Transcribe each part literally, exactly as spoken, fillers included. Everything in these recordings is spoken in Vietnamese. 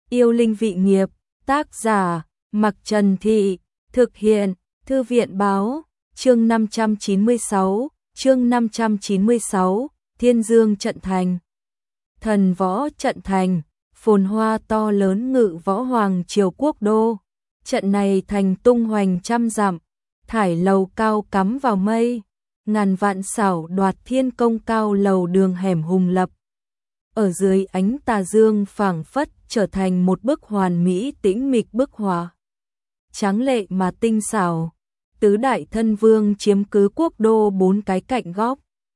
Yêu linh vị nghiệp, tác giả, Mặc Trần Thị, thực hiện, Thư viện báo, chương năm trăm chín mươi sáu, chương năm trăm chín mươi sáu, Thiên Dương trận thành. Thần võ trận thành, phồn hoa to lớn ngự võ hoàng triều quốc đô. Trận này thành tung hoành trăm dặm, thải lầu cao cắm vào mây, ngàn vạn xảo đoạt thiên công cao lầu đường hẻm hùng lập. Ở dưới ánh tà dương phảng phất trở thành một bức hoàn mỹ tĩnh mịch bức họa. Tráng lệ mà tinh xảo, tứ đại thân vương chiếm cứ quốc đô bốn cái cạnh góc,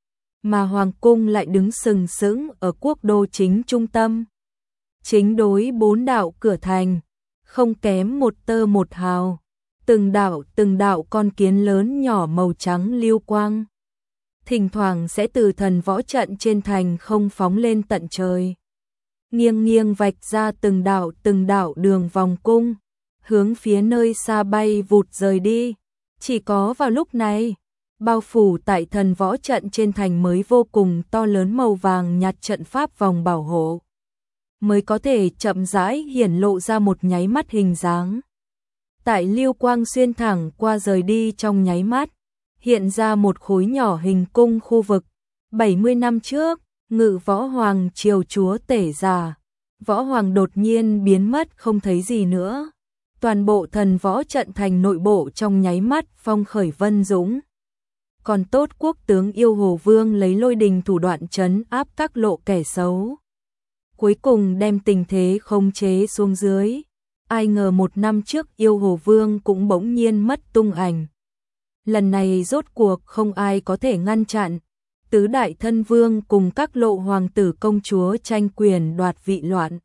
mà hoàng cung lại đứng sừng sững ở quốc đô chính trung tâm. Chính đối bốn đạo cửa thành, không kém một tơ một hào, từng đạo từng đạo con kiến lớn nhỏ màu trắng lưu quang. Thỉnh thoảng sẽ từ thần võ trận trên thành không phóng lên tận trời. Nghiêng nghiêng vạch ra từng đạo từng đạo đường vòng cung, hướng phía nơi xa bay vụt rời đi. Chỉ có vào lúc này, bao phủ tại thần võ trận trên thành mới vô cùng to lớn màu vàng nhạt trận pháp vòng bảo hộ, mới có thể chậm rãi hiển lộ ra một nháy mắt hình dáng. Tại lưu quang xuyên thẳng qua rời đi trong nháy mắt, hiện ra một khối nhỏ hình cung khu vực. bảy mươi năm trước, ngự võ hoàng triều chúa tể già, võ hoàng đột nhiên biến mất không thấy gì nữa. Toàn bộ thần võ trận thành nội bộ trong nháy mắt phong khởi vân dũng. Còn tốt quốc tướng yêu Hồ Vương lấy lôi đình thủ đoạn trấn áp các lộ kẻ xấu, cuối cùng đem tình thế khống chế xuống dưới. Ai ngờ một năm trước yêu Hồ Vương cũng bỗng nhiên mất tung ảnh. Lần này rốt cuộc không ai có thể ngăn chặn. Tứ đại thân vương cùng các lộ hoàng tử công chúa tranh quyền đoạt vị loạn.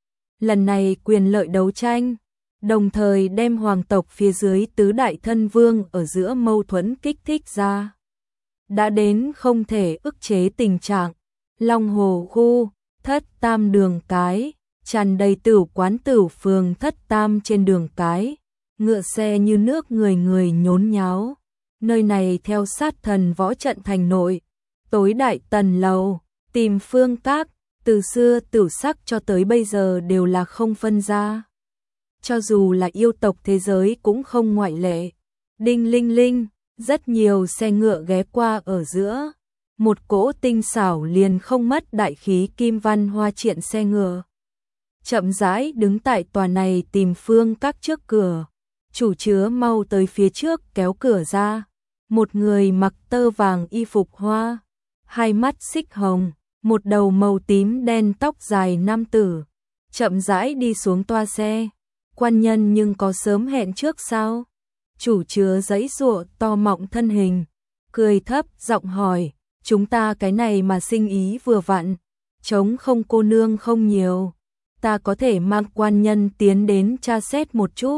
Lần này quyền lợi đấu tranh, đồng thời đem hoàng tộc phía dưới tứ đại thân vương ở giữa mâu thuẫn kích thích ra. Đã đến không thể ức chế tình trạng. Long Hồ khu, Thất Tam đường cái, tràn đầy tửu quán tửu phường Thất Tam trên đường cái, ngựa xe như nước người người nhốn nháo. Nơi này theo sát thần võ trận thành nội, tối đại tần lầu, tìm phương các, từ xưa tửu sắc cho tới bây giờ đều là không phân ra. Cho dù là yêu tộc thế giới cũng không ngoại lệ. Đinh linh linh, rất nhiều xe ngựa ghé qua ở giữa. Một cỗ tinh xảo liền không mất đại khí kim văn hoa triện xe ngựa. Chậm rãi đứng tại tòa này tìm phương các trước cửa. Chủ chứa mau tới phía trước kéo cửa ra. Một người mặc tơ vàng y phục hoa, hai mắt xích hồng, một đầu màu tím đen tóc dài nam tử, chậm rãi đi xuống toa xe. Quan nhân nhưng có sớm hẹn trước sao? Chủ chứa giãy giụa to mọng thân hình, cười thấp giọng hỏi, chúng ta cái này mà sinh ý vừa vặn, trống không cô nương không nhiều, ta có thể mang quan nhân tiến đến tra xét một chút.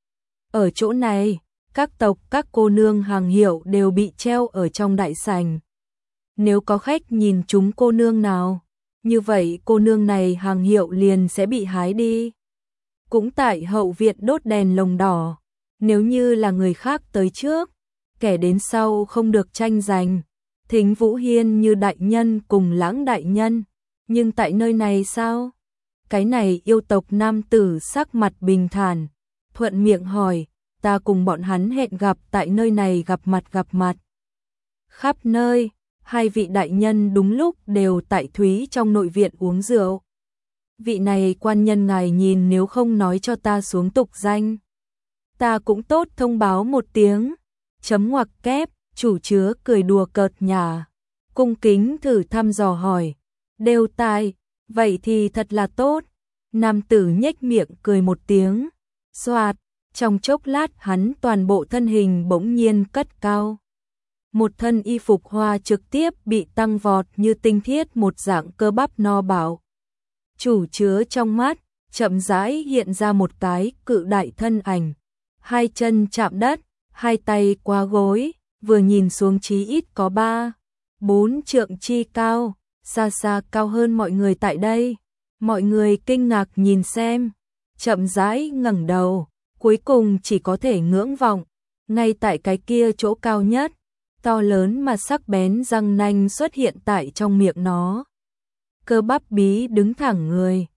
Ở chỗ này, các tộc các cô nương hàng hiệu đều bị treo ở trong đại sảnh. Nếu có khách nhìn chúng cô nương nào, như vậy cô nương này hàng hiệu liền sẽ bị hái đi. Cũng tại hậu viện đốt đèn lồng đỏ, nếu như là người khác tới trước, kẻ đến sau không được tranh giành. Thính Vũ Hiên như đại nhân cùng Lãng đại nhân, nhưng tại nơi này sao? Cái này yêu tộc nam tử sắc mặt bình thản, thuận miệng hỏi, ta cùng bọn hắn hẹn gặp tại nơi này gặp mặt gặp mặt. Khắp nơi, hai vị đại nhân đúng lúc đều tại Thúy trong nội viện uống rượu. Vị này quan nhân ngài nhìn nếu không nói cho ta xuống tục danh, ta cũng tốt thông báo một tiếng. Chấm ngoặc kép, chủ chứa cười đùa cợt nhả, cung kính thử thăm dò hỏi, đều tài, vậy thì thật là tốt. Nam tử nhếch miệng cười một tiếng, xoạt, trong chốc lát hắn toàn bộ thân hình bỗng nhiên cất cao. Một thân y phục hoa trực tiếp bị tăng vọt như tinh thiết một dạng cơ bắp no bảo. Chủ chứa trong mắt, chậm rãi hiện ra một cái cự đại thân ảnh, hai chân chạm đất, hai tay qua gối, vừa nhìn xuống chí ít có ba, bốn trượng chi cao, xa xa cao hơn mọi người tại đây. Mọi người kinh ngạc nhìn xem, chậm rãi ngẩng đầu, cuối cùng chỉ có thể ngưỡng vọng, ngay tại cái kia chỗ cao nhất, to lớn mà sắc bén răng nanh xuất hiện tại trong miệng nó. Cơ bắp bí đứng thẳng người,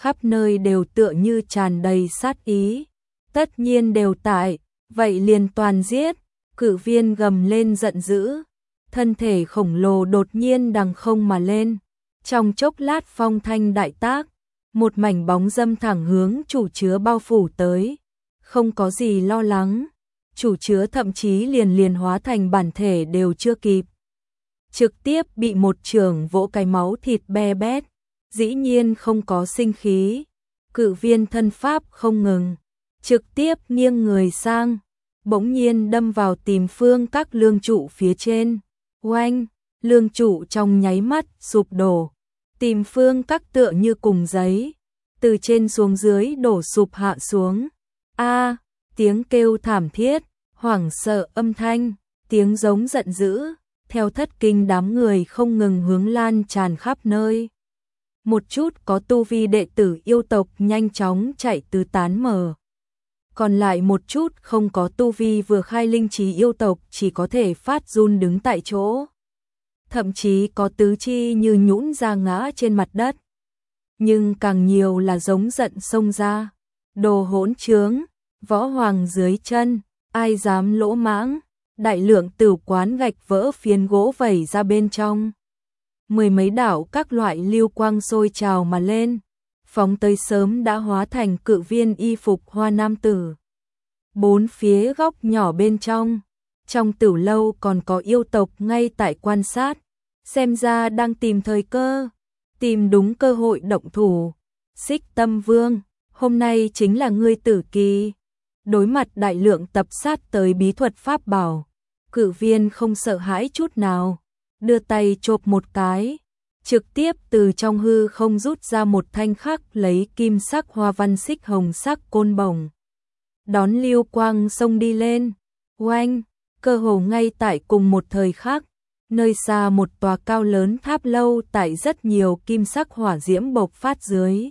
khắp nơi đều tựa như tràn đầy sát ý. Tất nhiên đều tại, vậy liền toàn giết. Cự viên gầm lên giận dữ, thân thể khổng lồ đột nhiên đằng không mà lên. Trong chốc lát phong thanh đại tác, một mảnh bóng dâm thẳng hướng chủ chứa bao phủ tới. Không có gì lo lắng, chủ chứa thậm chí liền liền hóa thành bản thể đều chưa kịp. Trực tiếp bị một chưởng vỗ cái máu thịt be bét, dĩ nhiên không có sinh khí. Cự viên thân pháp không ngừng, trực tiếp nghiêng người sang, bỗng nhiên đâm vào tìm phương các lương trụ phía trên. Oanh, lương trụ trong nháy mắt sụp đổ, tìm phương các tựa như cùng giấy, từ trên xuống dưới đổ sụp hạ xuống. A, tiếng kêu thảm thiết, hoảng sợ âm thanh, tiếng giống giận dữ, theo thất kinh đám người không ngừng hướng lan tràn khắp nơi. Một chút có tu vi đệ tử yêu tộc nhanh chóng chạy tứ tán mở. Còn lại một chút không có tu vi vừa khai linh trí yêu tộc chỉ có thể phát run đứng tại chỗ. Thậm chí có tứ chi như nhũn ra ngã trên mặt đất. Nhưng càng nhiều là giống giận xông ra. Đồ hỗn trướng, võ hoàng dưới chân, ai dám lỗ mãng. Đại lượng tửu quán gạch vỡ phiến gỗ vẩy ra bên trong. Mười mấy đảo các loại lưu quang sôi trào mà lên, phóng tới sớm đã hóa thành cự viên y phục hoa nam tử. Bốn phía góc nhỏ bên trong, trong tửu lâu còn có yêu tộc ngay tại quan sát, xem ra đang tìm thời cơ, tìm đúng cơ hội động thủ. Xích Tâm Vương, hôm nay chính là ngươi tử kỳ. Đối mặt đại lượng tập sát tới bí thuật pháp bảo, cự viên không sợ hãi chút nào, đưa tay chộp một cái, trực tiếp từ trong hư không rút ra một thanh khắc lấy kim sắc hoa văn xích hồng sắc côn bổng. Đón lưu quang xông đi lên, oanh, cơ hồ ngay tại cùng một thời khắc, nơi xa một tòa cao lớn tháp lâu tại rất nhiều kim sắc hỏa diễm bộc phát dưới.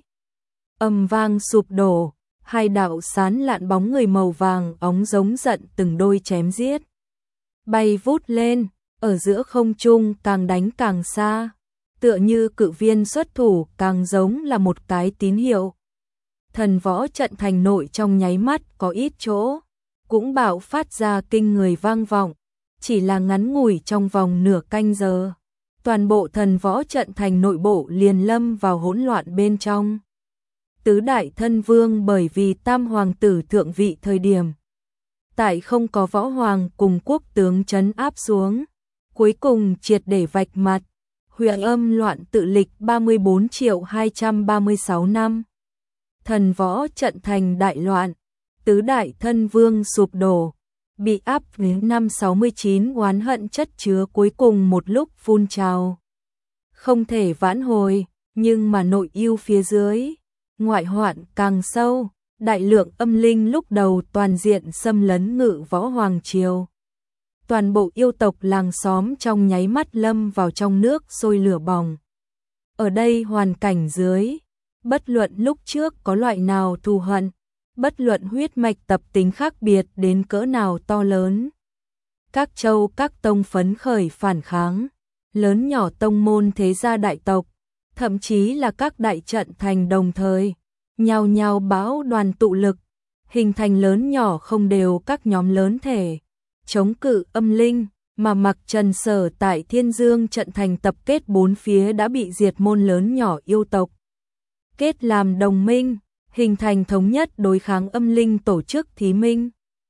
Âm vang sụp đổ, hai đạo sán lạn bóng người màu vàng óng giống giận từng đôi chém giết. Bay vút lên, ở giữa không trung càng đánh càng xa, tựa như cự viên xuất thủ càng giống là một cái tín hiệu. Thần võ trận thành nội trong nháy mắt có ít chỗ, cũng bạo phát ra kinh người vang vọng, chỉ là ngắn ngủi trong vòng nửa canh giờ. Toàn bộ thần võ trận thành nội bộ liền lâm vào hỗn loạn bên trong. Tứ đại thân vương bởi vì tam hoàng tử thượng vị thời điểm, tại không có võ hoàng cùng quốc tướng trấn áp xuống, cuối cùng triệt để vạch mặt. Huyền âm loạn tự lịch ba mươi bốn triệu hai trăm ba mươi sáu năm. Thần võ trận thành đại loạn, tứ đại thân vương sụp đổ, bị áp đến năm sáu mươi chín oán hận chất chứa cuối cùng một lúc phun trào. Không thể vãn hồi, nhưng mà nội ưu phía dưới, ngoại hoạn càng sâu, đại lượng âm linh lúc đầu toàn diện xâm lấn ngự võ hoàng triều. Toàn bộ yêu tộc làng xóm trong nháy mắt lâm vào trong nước sôi lửa bỏng. Ở đây hoàn cảnh dưới, bất luận lúc trước có loại nào thù hận, bất luận huyết mạch tập tính khác biệt đến cỡ nào to lớn. Các châu các tông phấn khởi phản kháng, lớn nhỏ tông môn thế gia đại tộc, thậm chí là các đại trận thành đồng thời, nhao nhao bão đoàn tụ lực, hình thành lớn nhỏ không đều các nhóm lớn thể, chống cự âm linh, mà Mặc Trần sở tại Thiên Dương trận thành tập kết bốn phía đã bị diệt môn lớn nhỏ yêu tộc. Kết làm đồng minh, hình thành thống nhất đối kháng âm linh tổ chức thí minh.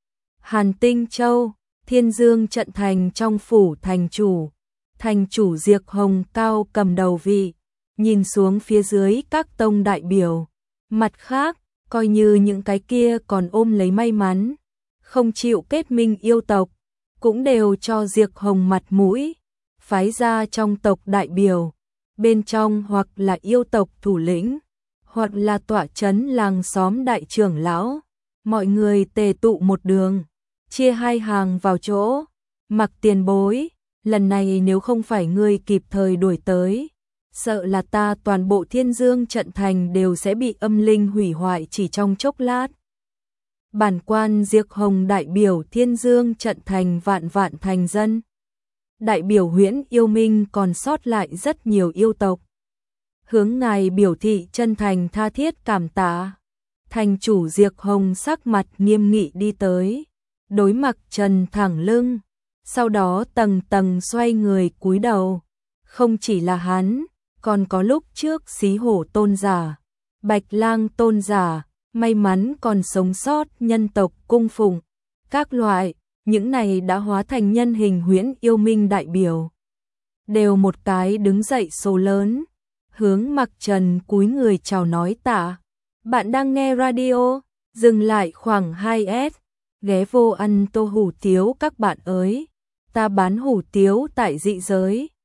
Hàn Tinh Châu, Thiên Dương trận thành trong phủ thành chủ, thành chủ Diệp Hồng cao cầm đầu vị, nhìn xuống phía dưới các tông đại biểu. Mặt khác, coi như những cái kia còn ôm lấy may mắn, không chịu kết minh yêu tộc, cũng đều cho Diệp Hồng mặt mũi, phái ra trong tộc đại biểu, bên trong hoặc là yêu tộc thủ lĩnh, hoặc là tọa trấn làng xóm đại trưởng lão, mọi người tề tụ một đường, chia hai hàng vào chỗ. Mặc tiền bối, lần này nếu không phải ngươi kịp thời đuổi tới, sợ là ta toàn bộ Thiên Dương trận thành đều sẽ bị âm linh hủy hoại chỉ trong chốc lát. Bản quan Diệp Hồng đại biểu Thiên Dương trận thành vạn vạn thành dân. Đại biểu Huyễn Yêu Minh còn sót lại rất nhiều yêu tộc. hướng ngài biểu thị chân thành tha thiết cảm tạ. Thành chủ Diệp Hồng sắc mặt nghiêm nghị đi tới, đối Mặc Trần thẳng lưng, sau đó tầng tầng xoay người cúi đầu. Không chỉ là hắn, còn có lúc trước Xí Hổ tôn giả, Bạch Lang tôn giả, may mắn còn sống sót nhân tộc cung phụng, các loại, những này đã hóa thành nhân hình huyễn yêu minh đại biểu. Đều một cái đứng dậy số lớn, hướng Mặc Trần cúi người chào nói tạ. Bạn đang nghe radio, dừng lại khoảng hai s, ghé vô ăn tô hủ tiếu các bạn ơi. Ta bán hủ tiếu tại dị giới.